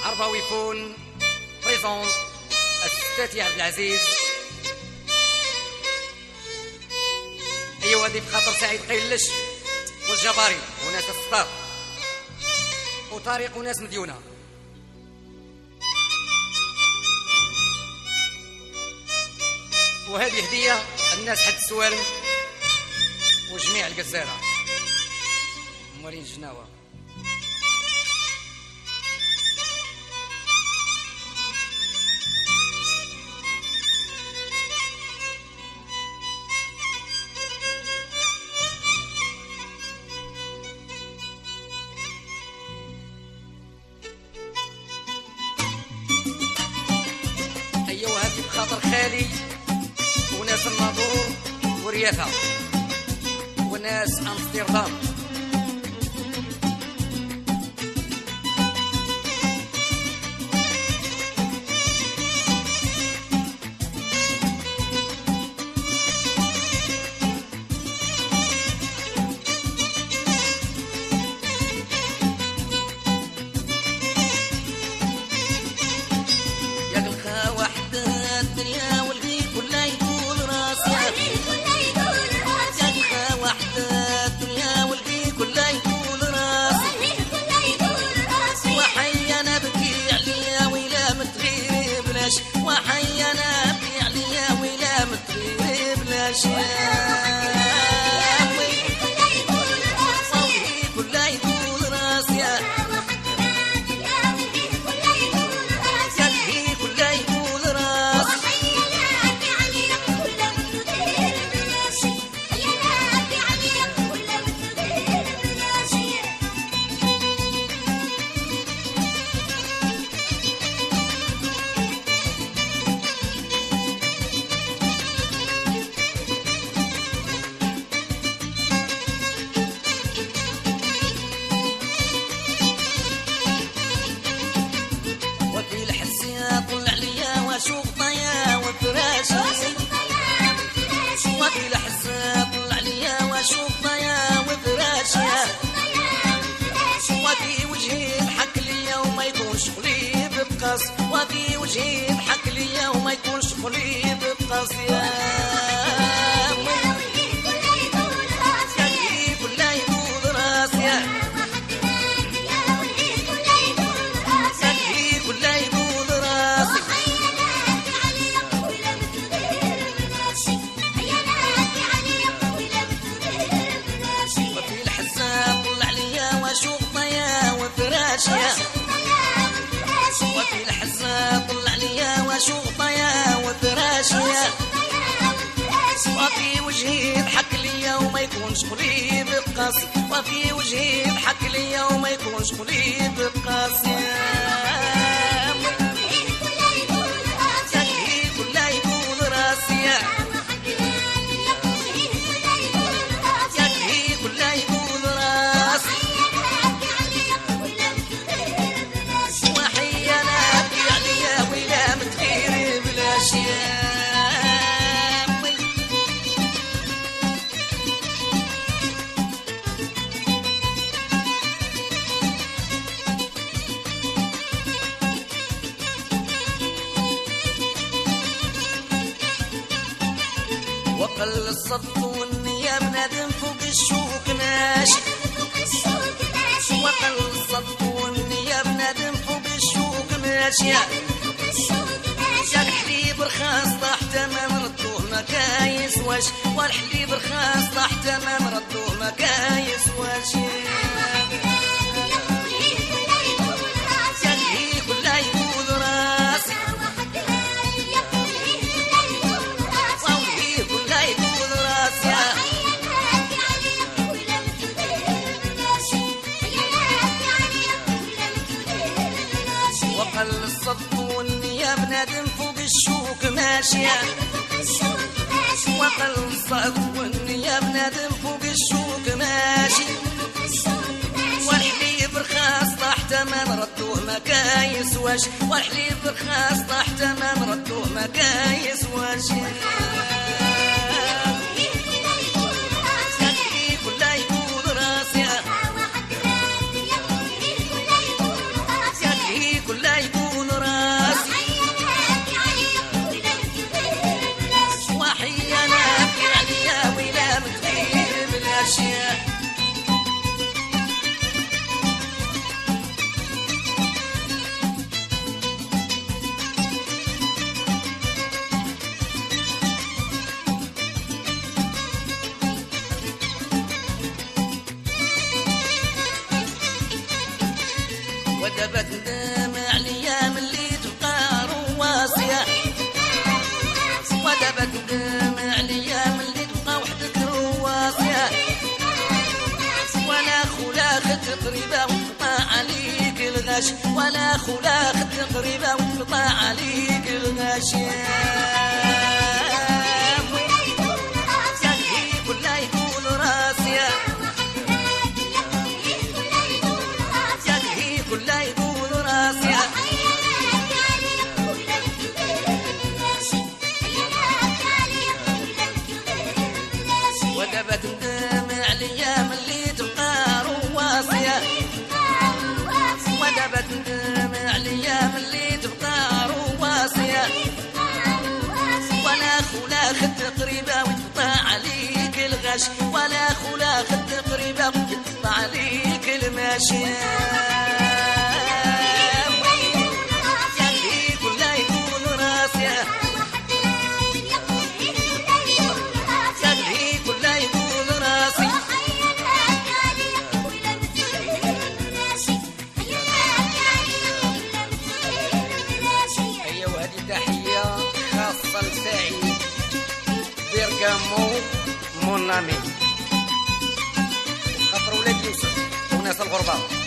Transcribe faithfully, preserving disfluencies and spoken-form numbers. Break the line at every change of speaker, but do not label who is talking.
عرباوي فون بريزونت الستاتي عبد العزيز. ايوا هذه بخاطر سعيد قيلش والجباري وناس السطار وطارق وناس مديونه. وهذه هديه الناس حد السوالم وجميع الجزيره. مورين جناوه ايوا هذه بخاطر خالي وناس الناظور ورياثه وناس امستردام.
وحينا بكي عليا ولا متغير بلاش وفي الحساب طلع ليا واشوف ضيا وفراشيا وفي وجهي ضحك ليا وما يكون شغلي بقص وفي وجهي ضحك ليا وما يكون شغلي بقص يا وفي الحزة طلع ليا واشوف ضيا وفراشيا وفي وجهي ضحك ليا وما يكون شغلي بقاس وفي وجهي ضحك ليا وما يكون شغلي بقاس وقل الصدق والنية بنادم فوق الشوك ماشي وقل الصدق والنية بنادم فوق الشوك ماشي يا الحليب رخاص طاح تمام ردوه ما كايسواش والحليب رخاص طاح تمام ردوه ما كايسواش وقل الصدق والنية بنادم فوق الشوك ماشية وقل الصدق والنية بنادم فوق الشوك ماشي والحليب رخاص طاح تمام ردوه ما كايسواش والحليب رخاص طاح تمام ردوه ما كايسواش كله يقول راسي كله ودابا تندم عليا ملي تبقى رواسية ودابا تندم عليا ملي تبقى وحدك رواسية ولا خلاخ تقريبا وتقطع عليك الغاش ولا خلاخ تقريبا وتقطع عليك الغاش ودابا تندم عليا ملي تبقى رواسية ودابا تندم عليا ملي تبقى رواسية ولا خلاخ تقريبا وتقطع عليك الغاش ولا خلاخ تقريبا وتقطع عليك الماشية سعيد بيرغامو مون امي خاطر ولاد يوسف وناس الغربه.